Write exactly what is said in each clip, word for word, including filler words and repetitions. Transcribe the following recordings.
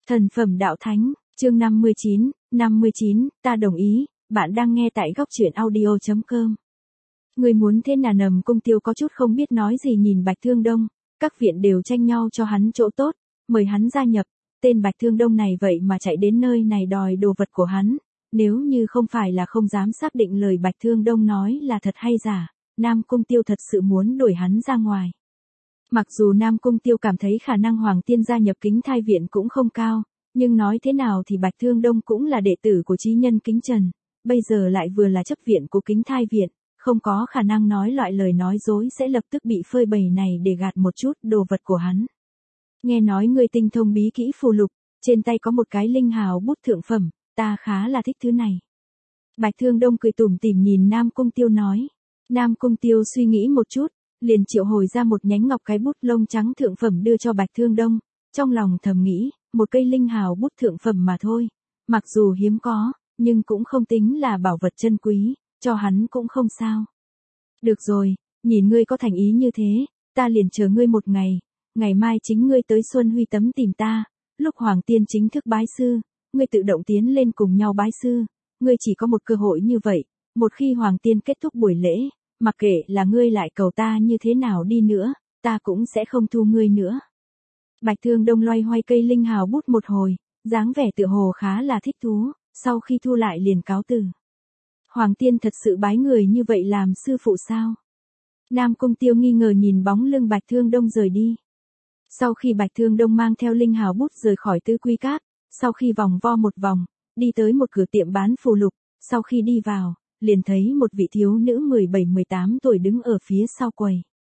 Thần phẩm đạo thánh, chương năm mươi chín, năm mươi chín, ta đồng ý, bạn đang nghe tại góc truyện audio chấm com. Người muốn thế nào nầm Cung Tiêu có chút không biết nói gì nhìn Bạch Thương Đông, các viện đều tranh nhau cho hắn chỗ tốt, mời hắn gia nhập, tên Bạch Thương Đông này vậy mà chạy đến nơi này đòi đồ vật của hắn, nếu như không phải là không dám xác định lời Bạch Thương Đông nói là thật hay giả, Nam Cung Tiêu thật sự muốn đuổi hắn ra ngoài. Mặc dù Nam Cung Tiêu cảm thấy khả năng Hoàng Tiên gia nhập Kính Thai Viện cũng không cao, nhưng nói thế nào thì Bạch Thương Đông cũng là đệ tử của chí nhân Kính Trần, bây giờ lại vừa là chấp viện của Kính Thai Viện, không có khả năng nói loại lời nói dối sẽ lập tức bị phơi bày này để gạt một chút đồ vật của hắn. Nghe nói ngươi tinh thông bí kỹ phù lục, trên tay có một cái linh hào bút thượng phẩm, ta khá là thích thứ này. Bạch Thương Đông cười tủm tỉm nhìn Nam Cung Tiêu nói. Nam Cung Tiêu suy nghĩ một chút, liền triệu hồi ra một nhánh ngọc cái bút lông trắng thượng phẩm đưa cho Bạch Thương Đông, trong lòng thầm nghĩ, một cây linh hào bút thượng phẩm mà thôi, mặc dù hiếm có, nhưng cũng không tính là bảo vật chân quý, cho hắn cũng không sao. Được rồi, nhìn ngươi có thành ý như thế, ta liền chờ ngươi một ngày, ngày mai chính ngươi tới Xuân Huy Tấm tìm ta, lúc Hoàng Tiên chính thức bái sư, ngươi tự động tiến lên cùng nhau bái sư, ngươi chỉ có một cơ hội như vậy, một khi Hoàng Tiên kết thúc buổi lễ, mặc kệ là ngươi lại cầu ta như thế nào đi nữa, ta cũng sẽ không thu ngươi nữa. Bạch Thương Đông loay hoay cây linh hào bút một hồi, dáng vẻ tựa hồ khá là thích thú, sau khi thu lại liền cáo từ. Hoàng Tiên thật sự bái người như vậy làm sư phụ sao? Nam Cung Tiêu nghi ngờ nhìn bóng lưng Bạch Thương Đông rời đi. Sau khi Bạch Thương Đông mang theo linh hào bút rời khỏi Tứ Quy Các, sau khi vòng vo một vòng, đi tới một cửa tiệm bán phù lục, sau khi đi vào, liền thấy một vị thiếu nữ mười bảy mười tám tuổi đứng ở phía sau quầy.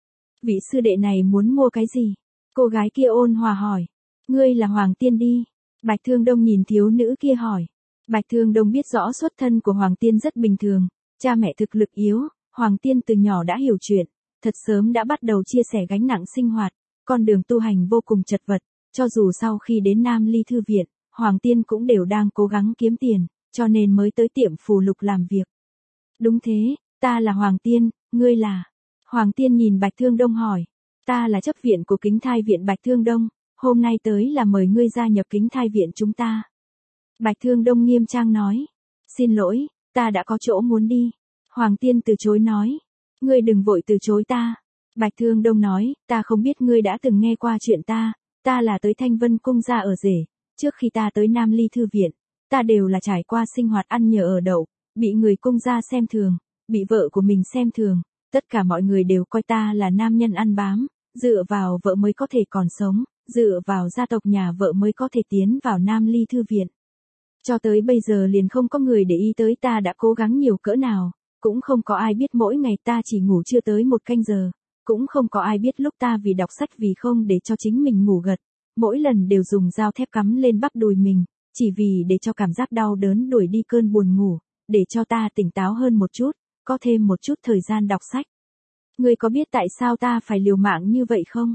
Vị sư đệ này muốn mua cái gì? Cô gái kia ôn hòa hỏi. Ngươi là Hoàng Tiên đi. Bạch Thương Đông nhìn thiếu nữ kia hỏi. Bạch Thương Đông biết rõ xuất thân của Hoàng Tiên rất bình thường, cha mẹ thực lực yếu, Hoàng Tiên từ nhỏ đã hiểu chuyện, thật sớm đã bắt đầu chia sẻ gánh nặng sinh hoạt, con đường tu hành vô cùng chật vật, cho dù sau khi đến Nam Ly Thư Viện, Hoàng Tiên cũng đều đang cố gắng kiếm tiền, cho nên mới tới tiệm phù lục làm việc. Đúng thế, ta là Hoàng Tiên, ngươi là? Hoàng Tiên nhìn Bạch Thương Đông hỏi. Ta là chấp viện của Kính Thai Viện Bạch Thương Đông, hôm nay tới là mời ngươi gia nhập Kính Thai Viện chúng ta. Bạch Thương Đông nghiêm trang nói. Xin lỗi, ta đã có chỗ muốn đi. Hoàng Tiên từ chối nói. Ngươi đừng vội từ chối ta. Bạch Thương Đông nói, ta không biết ngươi đã từng nghe qua chuyện ta, ta là tới Thanh Vân Cung gia ở rể, trước khi ta tới Nam Ly Thư Viện, ta đều là trải qua sinh hoạt ăn nhờ ở đậu, bị người cung gia xem thường, bị vợ của mình xem thường, tất cả mọi người đều coi ta là nam nhân ăn bám, dựa vào vợ mới có thể còn sống, dựa vào gia tộc nhà vợ mới có thể tiến vào Nam Ly Thư Viện. Cho tới bây giờ liền không có người để ý tới ta đã cố gắng nhiều cỡ nào, cũng không có ai biết mỗi ngày ta chỉ ngủ chưa tới một canh giờ, cũng không có ai biết lúc ta vì đọc sách vì không để cho chính mình ngủ gật, mỗi lần đều dùng dao thép cắm lên bắp đùi mình, chỉ vì để cho cảm giác đau đớn đuổi đi cơn buồn ngủ, để cho ta tỉnh táo hơn một chút, có thêm một chút thời gian đọc sách. Ngươi có biết tại sao ta phải liều mạng như vậy không?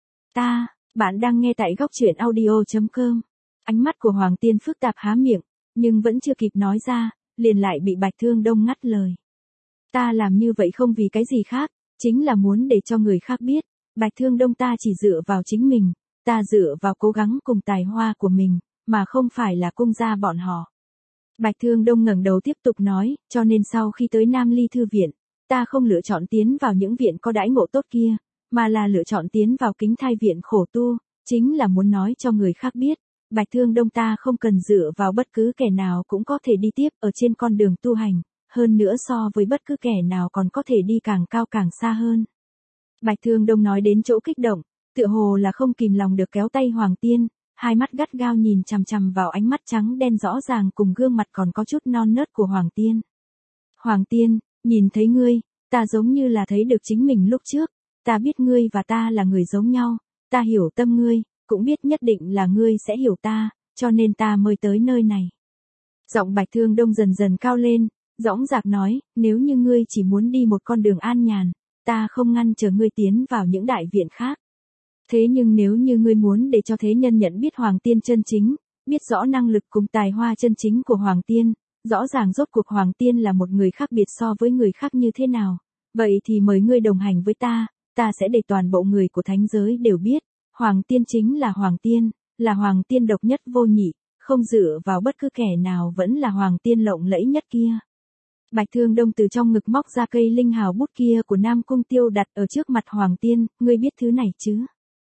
Ta, bạn đang nghe tại góc truyện audio chấm com. Ánh mắt của Hoàng Tiên phức tạp há miệng, nhưng vẫn chưa kịp nói ra, liền lại bị Bạch Thương Đông ngắt lời. Ta làm như vậy không vì cái gì khác, chính là muốn để cho người khác biết, Bạch Thương Đông ta chỉ dựa vào chính mình, ta dựa vào cố gắng cùng tài hoa của mình, mà không phải là cung gia bọn họ. Bạch Thương Đông ngẩng đầu tiếp tục nói, cho nên sau khi tới Nam Ly Thư Viện, ta không lựa chọn tiến vào những viện có đãi ngộ tốt kia, mà là lựa chọn tiến vào Kính Thai Viện khổ tu, chính là muốn nói cho người khác biết, Bạch Thương Đông ta không cần dựa vào bất cứ kẻ nào cũng có thể đi tiếp ở trên con đường tu hành, hơn nữa so với bất cứ kẻ nào còn có thể đi càng cao càng xa hơn. Bạch Thương Đông nói đến chỗ kích động, tựa hồ là không kìm lòng được kéo tay Hoàng Tiên, hai mắt gắt gao nhìn chằm chằm vào ánh mắt trắng đen rõ ràng cùng gương mặt còn có chút non nớt của Hoàng Tiên. Hoàng Tiên, nhìn thấy ngươi, ta giống như là thấy được chính mình lúc trước, ta biết ngươi và ta là người giống nhau, ta hiểu tâm ngươi, cũng biết nhất định là ngươi sẽ hiểu ta, cho nên ta mới tới nơi này. Giọng Bạch Thương Đông dần dần cao lên, dõng dạc nói, nếu như ngươi chỉ muốn đi một con đường an nhàn, ta không ngăn trở ngươi tiến vào những đại viện khác. Thế nhưng nếu như ngươi muốn để cho thế nhân nhận biết Hoàng Tiên chân chính, biết rõ năng lực cùng tài hoa chân chính của Hoàng Tiên, rõ ràng rốt cuộc Hoàng Tiên là một người khác biệt so với người khác như thế nào, vậy thì mời ngươi đồng hành với ta, ta sẽ để toàn bộ người của thánh giới đều biết, Hoàng Tiên chính là Hoàng Tiên, là hoàng tiên độc nhất vô nhị, không dựa vào bất cứ kẻ nào vẫn là hoàng tiên lộng lẫy nhất kia. Bạch Thương Đông từ trong ngực móc ra cây linh hào bút kia của Nam Cung Tiêu đặt ở trước mặt hoàng tiên, ngươi biết thứ này chứ?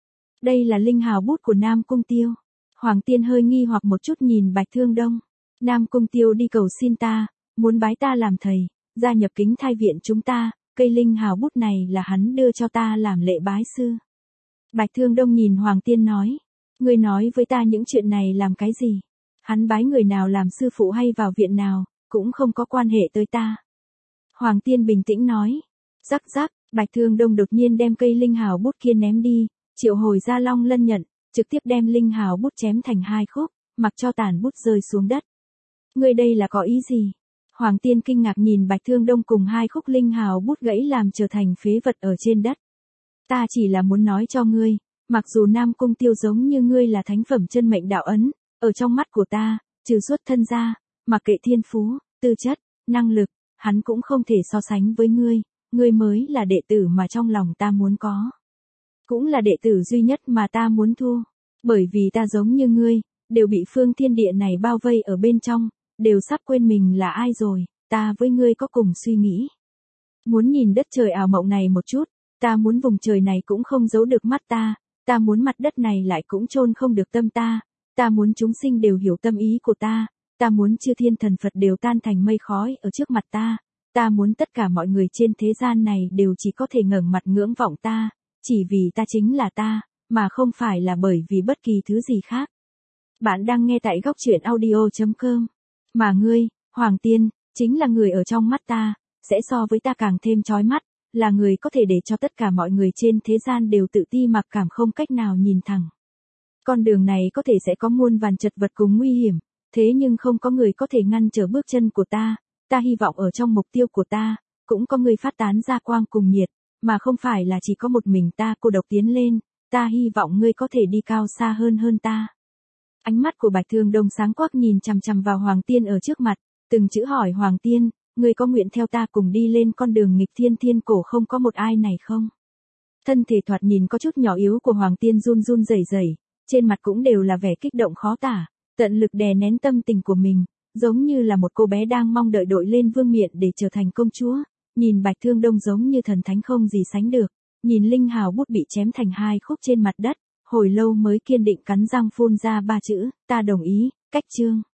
Đây là linh hào bút của Nam Cung Tiêu. Hoàng tiên hơi nghi hoặc một chút nhìn Bạch Thương Đông. Nam Cung Tiêu đi cầu xin ta, muốn bái ta làm thầy, gia nhập Kính Thai viện chúng ta, cây linh hào bút này là hắn đưa cho ta làm lễ bái sư. Bạch Thương Đông nhìn hoàng tiên nói, ngươi nói với ta những chuyện này làm cái gì? Hắn bái người nào làm sư phụ hay vào viện nào, cũng không có quan hệ tới ta. Hoàng tiên bình tĩnh nói, rắc rắc, Bạch Thương Đông đột nhiên đem cây linh hào bút kia ném đi, triệu hồi ra Long Lân nhận, trực tiếp đem linh hào bút chém thành hai khúc, mặc cho tàn bút rơi xuống đất. Ngươi đây là có ý gì? Hoàng tiên kinh ngạc nhìn Bạch Thương Đông cùng hai khúc linh hào bút gãy làm trở thành phế vật ở trên đất. Ta chỉ là muốn nói cho ngươi, mặc dù Nam Cung Tiêu giống như ngươi là thánh phẩm chân mệnh đạo ấn, ở trong mắt của ta, trừ xuất thân ra, mặc kệ thiên phú, tư chất, năng lực, hắn cũng không thể so sánh với ngươi, ngươi mới là đệ tử mà trong lòng ta muốn có. Cũng là đệ tử duy nhất mà ta muốn thu, bởi vì ta giống như ngươi, đều bị phương thiên địa này bao vây ở bên trong, đều sắp quên mình là ai rồi, ta với ngươi có cùng suy nghĩ. Muốn nhìn đất trời ảo mộng này một chút, ta muốn vùng trời này cũng không giấu được mắt ta, ta muốn mặt đất này lại cũng chôn không được tâm ta, ta muốn chúng sinh đều hiểu tâm ý của ta, ta muốn chư thiên thần Phật đều tan thành mây khói ở trước mặt ta, ta muốn tất cả mọi người trên thế gian này đều chỉ có thể ngẩng mặt ngưỡng vọng ta, chỉ vì ta chính là ta, mà không phải là bởi vì bất kỳ thứ gì khác. Bạn đang nghe tại góc truyện audio chấm com. Mà ngươi, Hoàng Tiên, chính là người ở trong mắt ta, sẽ so với ta càng thêm chói mắt, là người có thể để cho tất cả mọi người trên thế gian đều tự ti mặc cảm không cách nào nhìn thẳng. Con đường này có thể sẽ có muôn vàn chật vật cùng nguy hiểm, thế nhưng không có người có thể ngăn trở bước chân của ta, ta hy vọng ở trong mục tiêu của ta, cũng có người phát tán ra quang cùng nhiệt, mà không phải là chỉ có một mình ta cô độc tiến lên, ta hy vọng ngươi có thể đi cao xa hơn hơn ta. Ánh mắt của Bạch Thương Đông sáng quắc nhìn chằm chằm vào Hoàng Tiên ở trước mặt, từng chữ hỏi Hoàng Tiên, ngươi có nguyện theo ta cùng đi lên con đường nghịch thiên thiên cổ không có một ai này không? Thân thể thoạt nhìn có chút nhỏ yếu của Hoàng Tiên run run rẩy rẩy, trên mặt cũng đều là vẻ kích động khó tả, tận lực đè nén tâm tình của mình, giống như là một cô bé đang mong đợi đội lên vương miện để trở thành công chúa, nhìn Bạch Thương Đông giống như thần thánh không gì sánh được, nhìn linh hào bút bị chém thành hai khúc trên mặt đất, hồi lâu mới kiên định cắn răng phun ra ba chữ, ta đồng ý, cách chương.